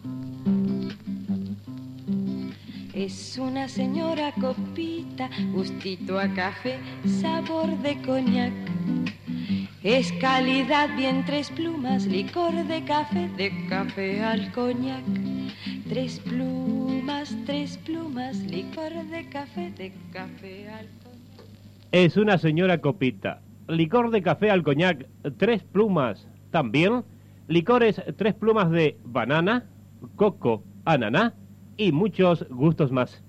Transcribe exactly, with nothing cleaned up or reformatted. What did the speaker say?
Es una señora copita, gustito a café, sabor de coñac. Es calidad, bien tres plumas, licor de café, de café al coñac. Tres plumas, tres plumas, licor de café, de café al coñac. Es una señora copita, licor de café al coñac, tres plumas. También licores tres plumas de banana, coco, ananá y muchos gustos más.